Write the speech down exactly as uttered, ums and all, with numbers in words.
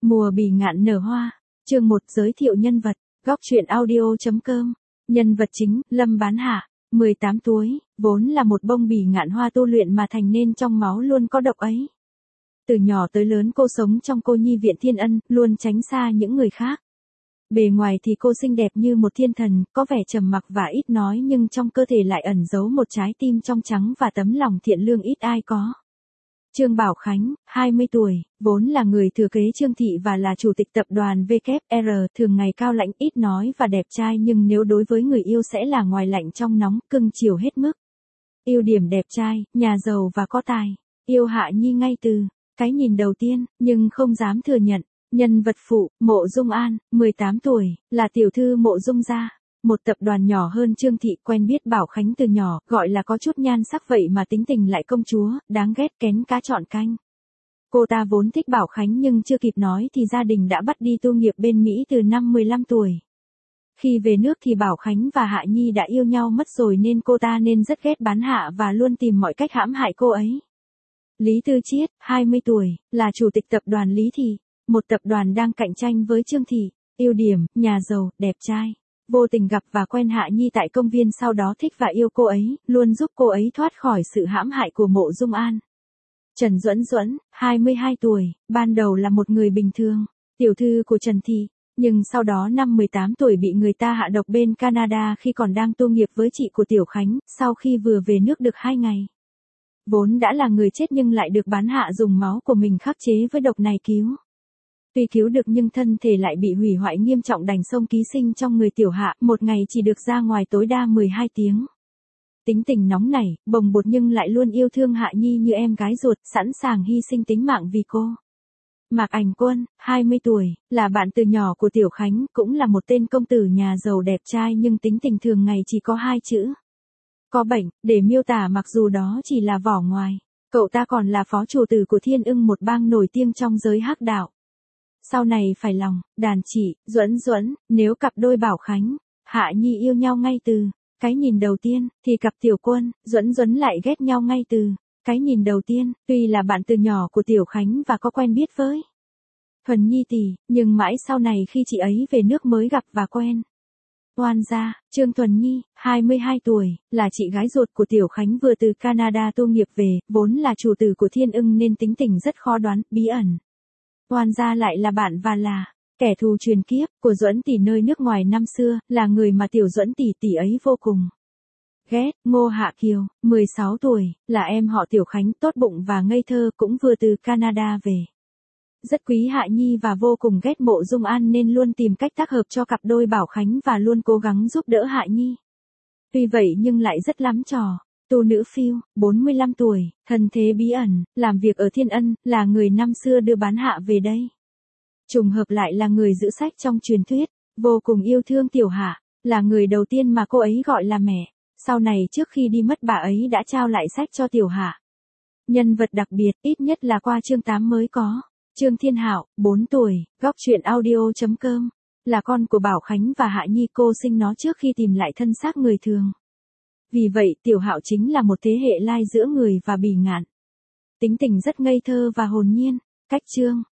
Mùa bỉ ngạn nở hoa. Chương một giới thiệu nhân vật. Góc truyện audio chấm com. Nhân vật chính, Lâm Bán Hạ, mười tám tuổi, vốn là một bông bỉ ngạn hoa tu luyện mà thành nên trong máu luôn có độc ấy. Từ nhỏ tới lớn cô sống trong cô nhi viện Thiên Ân, luôn tránh xa những người khác. Bề ngoài thì cô xinh đẹp như một thiên thần, có vẻ trầm mặc và ít nói nhưng trong cơ thể lại ẩn giấu một trái tim trong trắng và tấm lòng thiện lương ít ai có. Trương Bảo Khánh, hai mươi tuổi, vốn là người thừa kế Trương Thị và là chủ tịch tập đoàn vê kép rờ, thường ngày cao lãnh ít nói và đẹp trai nhưng nếu đối với người yêu sẽ là ngoài lạnh trong nóng, cưng chiều hết mức. Ưu điểm đẹp trai, nhà giàu và có tài. Yêu Hạ Nhi ngay từ cái nhìn đầu tiên, nhưng không dám thừa nhận. Nhân vật phụ, Mộ Dung An, mười tám tuổi, là tiểu thư Mộ Dung gia, một tập đoàn nhỏ hơn Trương Thị, quen biết Bảo Khánh từ nhỏ, gọi là có chút nhan sắc vậy mà tính tình lại công chúa, đáng ghét kén cá chọn canh. Cô ta vốn thích Bảo Khánh nhưng chưa kịp nói thì gia đình đã bắt đi tu nghiệp bên Mỹ từ năm mười lăm tuổi. Khi về nước thì Bảo Khánh và Hạ Nhi đã yêu nhau mất rồi nên cô ta nên rất ghét Bán Hạ và luôn tìm mọi cách hãm hại cô ấy. Lý Tư Chiết, hai mươi tuổi, là chủ tịch tập đoàn Lý Thị, một tập đoàn đang cạnh tranh với Trương Thị. Ưu điểm, nhà giàu, đẹp trai. Vô tình gặp và quen Hạ Nhi tại công viên, sau đó thích và yêu cô ấy, luôn giúp cô ấy thoát khỏi sự hãm hại của Mộ Dung An. Trần Duẫn Duẫn, hai mươi hai tuổi, ban đầu là một người bình thường, tiểu thư của Trần Thị, nhưng sau đó năm mười tám tuổi bị người ta hạ độc bên Canada khi còn đang tu nghiệp với chị của Tiểu Khánh, sau khi vừa về nước được hai ngày. Vốn đã là người chết nhưng lại được Bán Hạ dùng máu của mình khắc chế với độc này cứu. Tuy cứu được nhưng thân thể lại bị hủy hoại nghiêm trọng, đành sông ký sinh trong người Tiểu Hạ, một ngày chỉ được ra ngoài tối đa mười hai tiếng. Tính tình nóng nảy, bồng bột nhưng lại luôn yêu thương Hạ Nhi như em gái ruột, sẵn sàng hy sinh tính mạng vì cô. Mạc Ảnh Quân, hai mươi tuổi, là bạn từ nhỏ của Tiểu Khánh, cũng là một tên công tử nhà giàu đẹp trai nhưng tính tình thường ngày chỉ có hai chữ. Có bệnh, để miêu tả mặc dù đó chỉ là vỏ ngoài. Cậu ta còn là phó chủ tử của Thiên Ưng, một bang nổi tiếng trong giới hắc đạo. Sau này phải lòng, đàn chị, Duẫn Duẫn, nếu cặp đôi Bảo Khánh, Hạ Nhi yêu nhau ngay từ cái nhìn đầu tiên, thì cặp Tiểu Quân, Duẫn Duẫn lại ghét nhau ngay từ cái nhìn đầu tiên, tuy là bạn từ nhỏ của Tiểu Khánh và có quen biết với Thuần Nhi tỷ, nhưng mãi sau này khi chị ấy về nước mới gặp và quen. Oan gia, Trương Thuần Nhi, hai mươi hai tuổi, là chị gái ruột của Tiểu Khánh vừa từ Canada tu nghiệp về, vốn là chủ tử của Thiên Ưng nên tính tình rất khó đoán, bí ẩn. Oan gia lại là bạn và là kẻ thù truyền kiếp của Duẫn tỷ nơi nước ngoài năm xưa, là người mà Tiểu Duẫn tỷ tỷ ấy vô cùng ghét. Ngô Hạ Kiều, mười sáu tuổi, là em họ Tiểu Khánh, tốt bụng và ngây thơ, cũng vừa từ Canada về. Rất quý Hạ Nhi và vô cùng ghét Mộ Dung An nên luôn tìm cách tác hợp cho cặp đôi Bảo Khánh và luôn cố gắng giúp đỡ Hạ Nhi. Tuy vậy nhưng lại rất lắm trò. Tu Nữ Phiêu, bốn mươi lăm tuổi, thân thế bí ẩn, làm việc ở Thiên Ân, là người năm xưa đưa Bán Hạ về đây. Trùng hợp lại là người giữ sách trong truyền thuyết, vô cùng yêu thương Tiểu Hạ, là người đầu tiên mà cô ấy gọi là mẹ. Sau này trước khi đi mất bà ấy đã trao lại sách cho Tiểu Hạ. Nhân vật đặc biệt, ít nhất là qua chương tám mới có. Trương Thiên Hạo, bốn tuổi, góc truyện audio chấm com, là con của Bảo Khánh và Hạ Nhi, cô sinh nó trước khi tìm lại thân xác người thường. Vì vậy Tiểu Hạo chính là một thế hệ lai giữa người và bỉ ngạn. Tính tình rất ngây thơ và hồn nhiên. Cách chương